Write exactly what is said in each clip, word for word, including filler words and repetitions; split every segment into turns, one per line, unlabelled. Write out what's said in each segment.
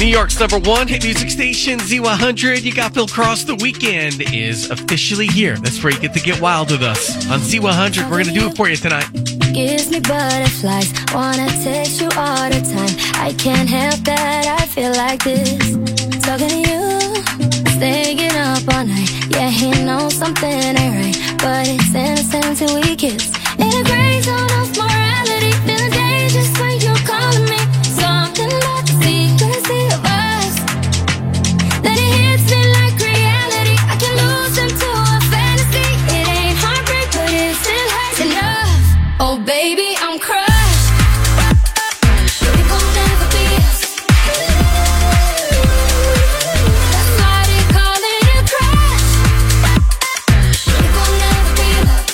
New York's number one hit music station, Z one hundred. You got Bill Cross. The weekend is officially here. That's where you get to get wild with us. On Z one hundred, we're going to do it for you tonight.
Gives me butterflies, wanna text you all the time. I can't help that, I feel like this. Talking to you, staying up all night. Yeah, he knows something ain't right, but it's innocent till we kiss. In a gray zone of morality, feeling dangerous when you calling me. Something about the secrecy of us, then it hits me like reality. I can lose into a fantasy. It ain't heartbreak, but it still hurts enough. Oh baby, I'm crushed. It won't never be us. That's why they call it a crush. It won't never be love.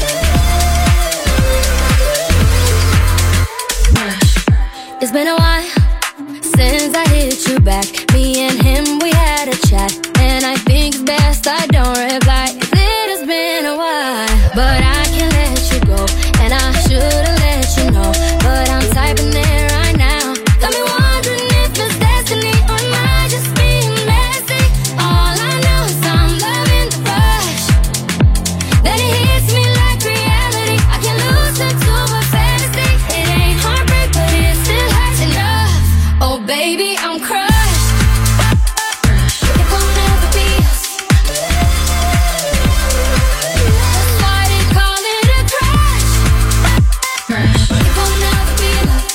It's been a while since I hit you back. Me and him, we had a chat, and I think it's best I don't reply. It has been a while, but I can't let you go, and I should've let you know, but I'm typing it right now. Got me wondering if it's destiny, or am I just being messy? All I know is I'm loving the rush, then it hits me like reality. I can lose it to a fantasy. It ain't heartbreak, but it still hurts enough. Oh baby, I'm crushed. It won't never be us. That's why they call it a crush. It won't never be love.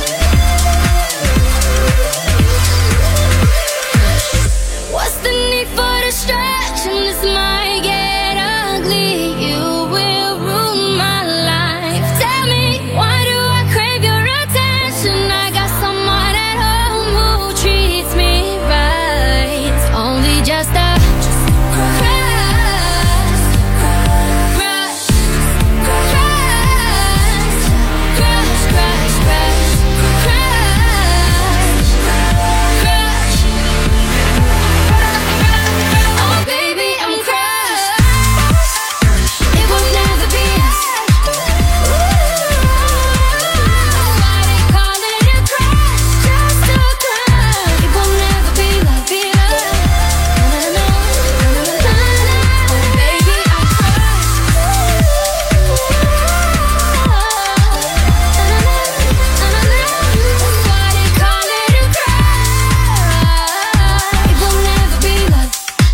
What's the need for distraction? This might get ugly. You will ruin my life. Tell me, why do I crave your attention? I got someone at home who treats me right. It's only just a crush, crush, crush, crush, crush, crush, crush, crush. Oh baby, I'm crushed. It will never be us. That's why they call it a crush. Just a crush. It will never be love, be love. Na, na, na, na, na, na. Oh baby, I'm crushed. That's why they call it a crush. It will never be love.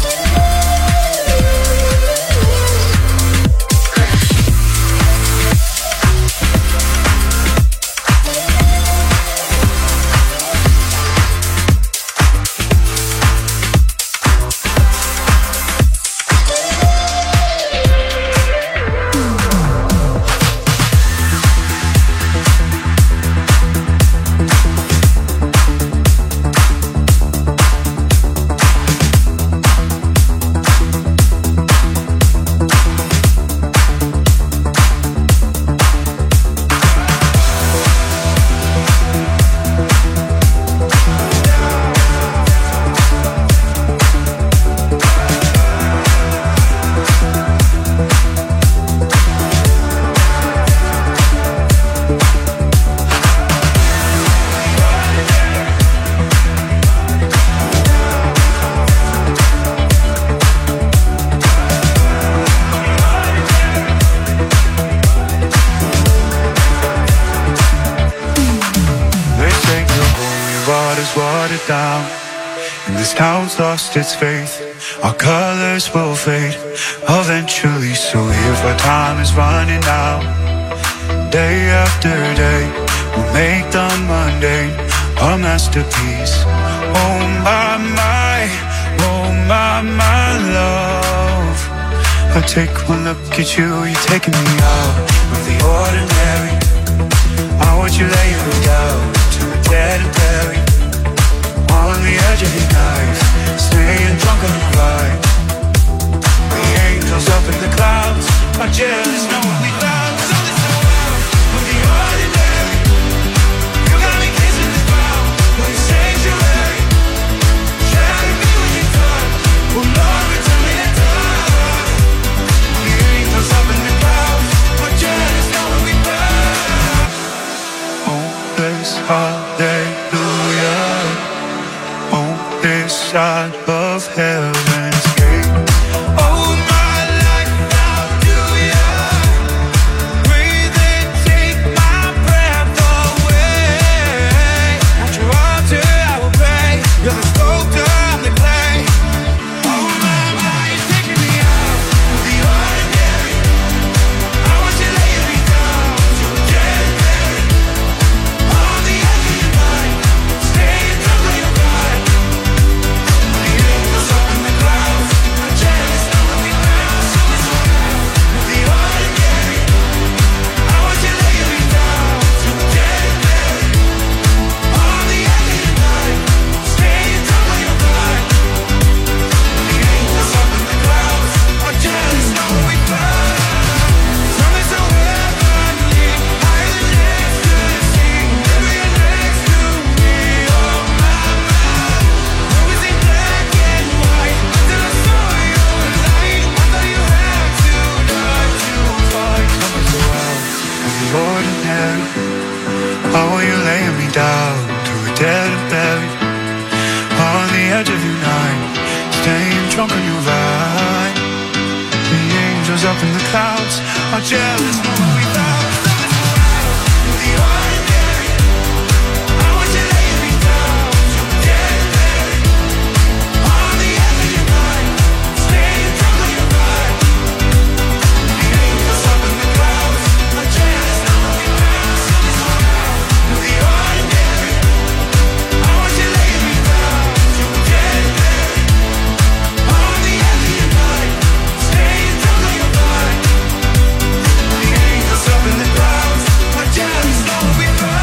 They say the holy water's watered down, and this town's lost its faith. Our colors will fade eventually, so if our time is running out, day after day, we'll make the mundane a masterpiece. Oh my, my, oh my, my love, I take one look at you, you're taking me out of the ordinary. I want you laying me down to a dead and buried on the edge of your knife, staying drunk on the ride. The angels up in the clouds are jealous knowing we found something so out of the ordinary. You got me kissing the ground like a sanctuary, trying to be with you done. Oh Lord, return me to love. The angels up in the clouds are jealous knowing we found. Oh, this hallelujah. side of heaven's gate. Oh, my life, how do you breathe and take my breath away? At your altar I will pray. You're the sculptor, I'm the clay. Oh, my, my, you're taking me out of the ordinary. I want you laying me down to a dead bed. On the edge of your mind, staying drunk on your ride. The angels up in the clouds, I'm jealous, know what we found. So it's around the ordinary. I want you laying me down to a dead bed. On the edge of your mind, staying drunk on your ride. The angels up in the clouds, I'm jealous, know what we found. Something so heavenly, higher than ecstasy. Maybe you're next to me, oh my, my. Always in black and white, until I saw your light. I thought you had to die to fight. Something so out of the ordinary. How are you laying me down to a dead and buried? On the edge of your night, staying drunk on your ride. The angels up in the clouds are jealous, know what we found. Something so out of the ordinary. I want you laying me down to a dead and buried. On the edge of your night, staying drunk on your ride. The angels up in the clouds are jealous, know what we found. Something so out of the ordinary. I want you laying me down to a dead and buried. On the edge of your night, staying drunk on your ride. The angels up in the clouds are jealous, know what we found.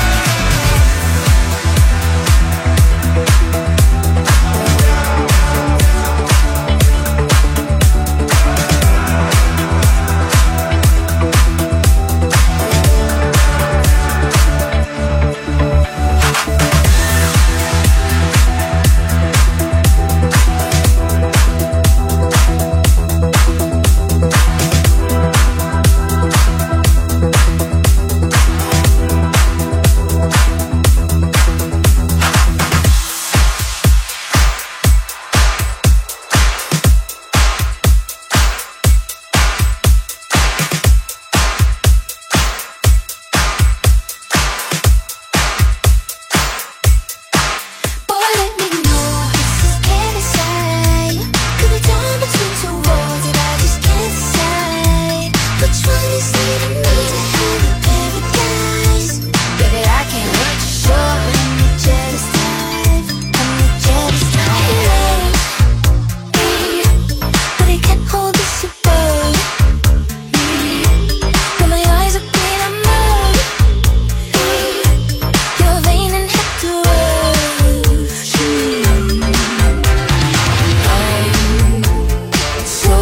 Boy, let me know this is can't decide. Could be torn between two worlds that I just can't decide. Which one is leading me to have a paradise? Baby, I can't hurt you, sure. I'm the jealous type. I'm the jealous type. But I can't hold this above. When my eyes are green, I'm numb. You're vain and hit the road. I'm so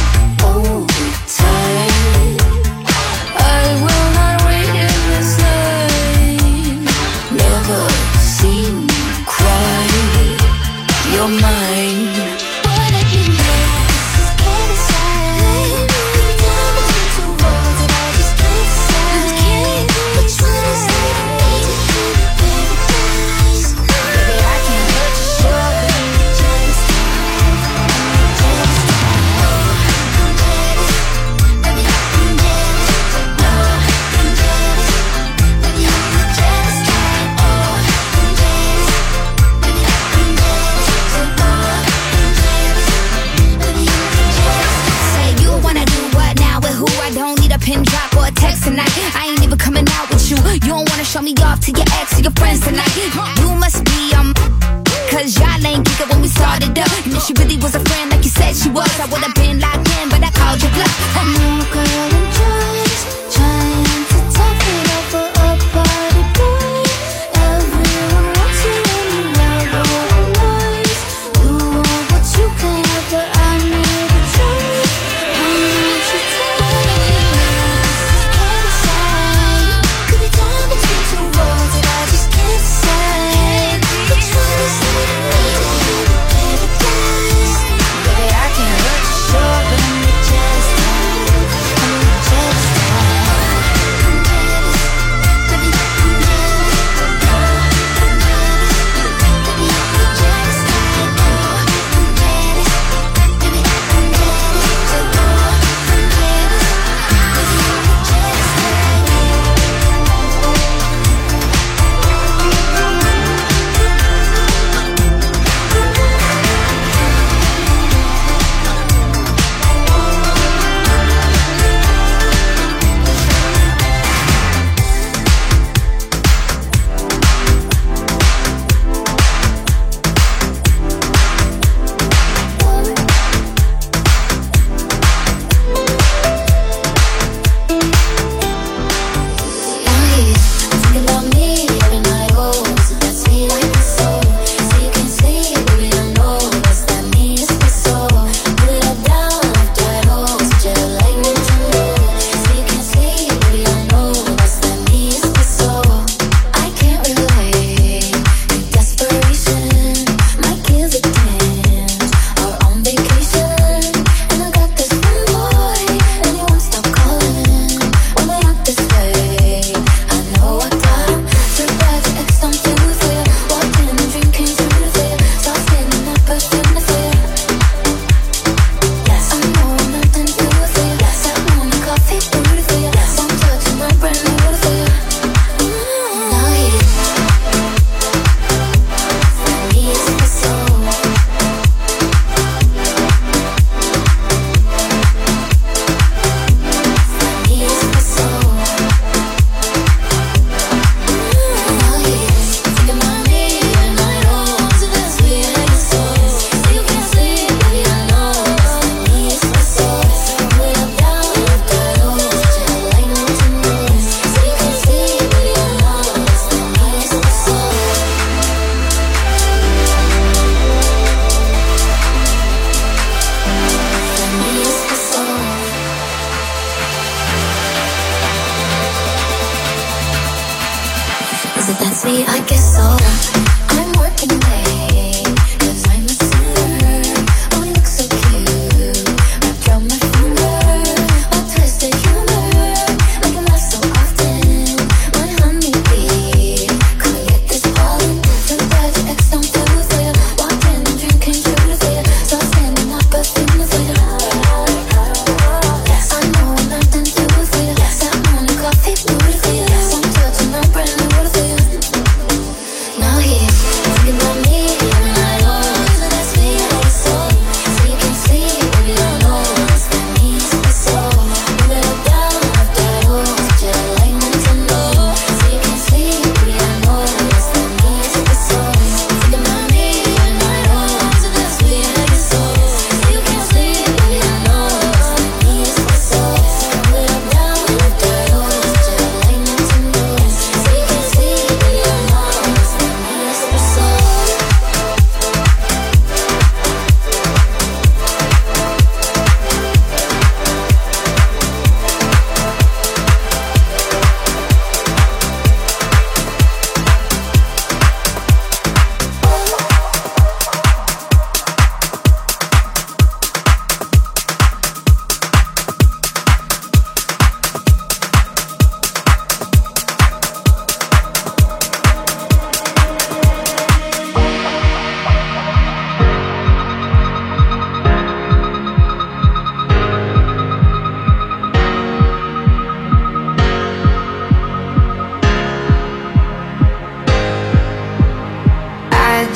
overtired. I will not wait in this line. Never seen you cry. You're mine. Boy, let me know this is can't decide. Could be torn between two worlds that I just can't decide. Which one is leading me to have a paradise? Baby, I can't hurt you, sure. I'm the jealous type. I'm the jealous type. I'm jealous. Baby, I'm jealous. Oh, I'm jealous. Baby, I'm the jealous type. Oh, I'm jealous. Baby, I'm jealous. Oh, I'm jealous. Baby, I'm jealous. Say you wanna do what now with who? I don't need a pin drop or a text tonight. I ain't even coming out with you. You don't wanna show me off to your ex or your friends tonight. You must be um, cause y'all ain't geek when we started up. And if she really was a friend like you said she was, I would've been locked in, but I called you bluff. No girl and just trying to talk it up for a party boy. Everyone wants you and you love all the noise. You want what you can have, but I need a choice. I need you to can't decide. Could be torn between two worlds that I just can't decide. Which one is leading me to have a paradise? Baby, I can't hurt you, sure. I'm the jealous type.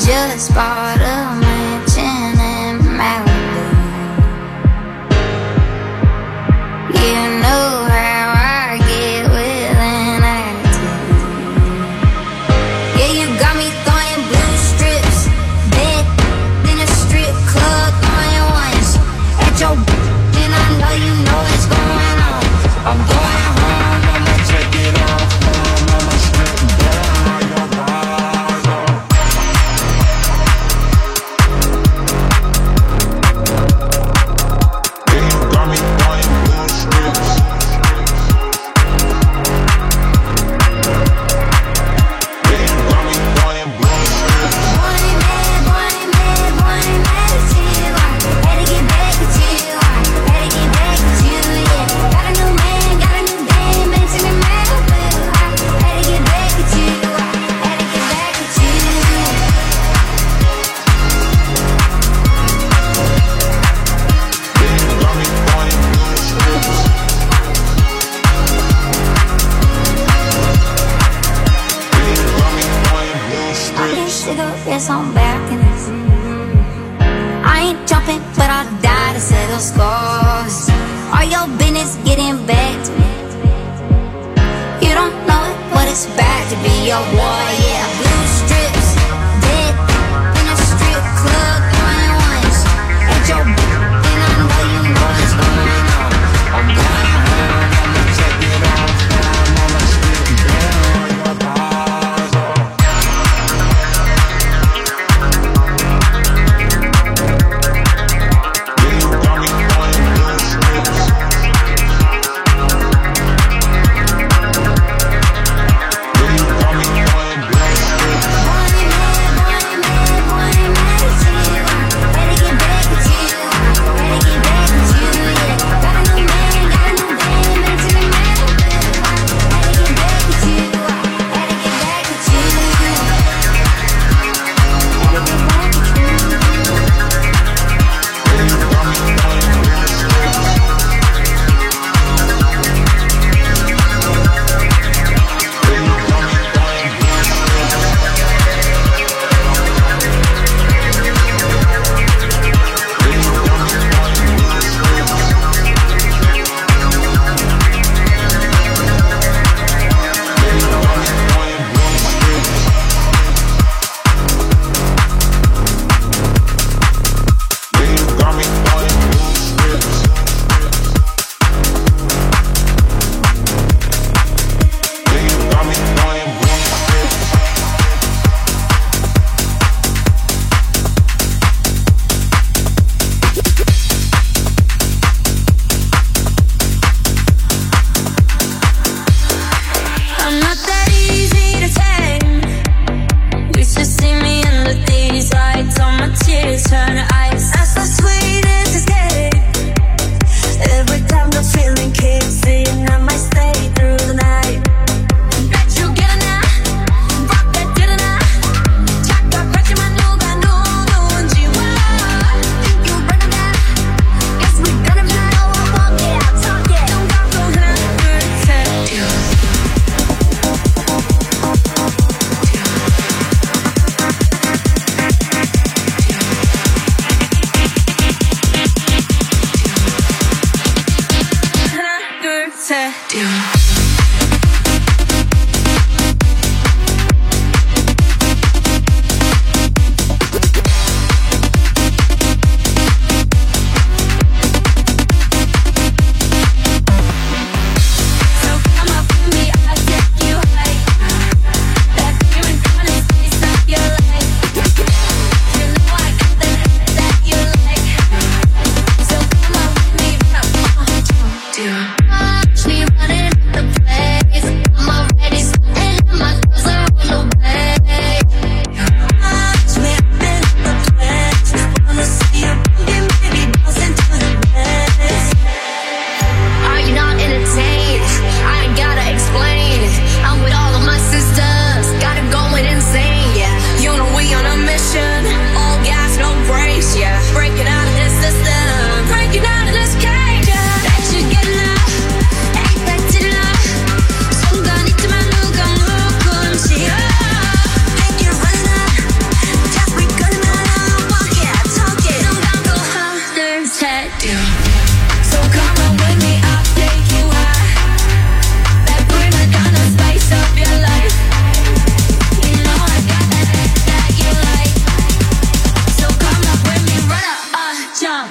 just bought a mansion in Malibu. You know how I get with an attitude. Yeah, you got me throwing blue strips, bed in a strip club, throwing ones at your and I know you know what's going on. I'm going home, I'ma check it off. I'ma strip down your bars off. Yeah, you got me throwing blue strips. Yeah, you got me throwing blue strips. Boy, man, boy, man, boy, man, it's you. Had to get back at you. Had to get back at you, yeah. Got a new man, got a new dame, mention in Malibu. Had to get back at you. Had to get back at you. Yeah, you got me throwing blue strips. Yeah, you got me throwing blue strips. Cigarettes on balconies. I ain't jumping, but I'll die to settle scores. All your business getting back to me. You don't know it, what it's bad to be your boy, yeah. Blue strips, dead in a strip club, throwing ones at your and I know you know what's going on. I'm going home, I'ma check it off. I'ma strip down your bars off. Yeah, you got me throwing blue strips. Yeah, you got me throwing blue strips.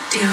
do.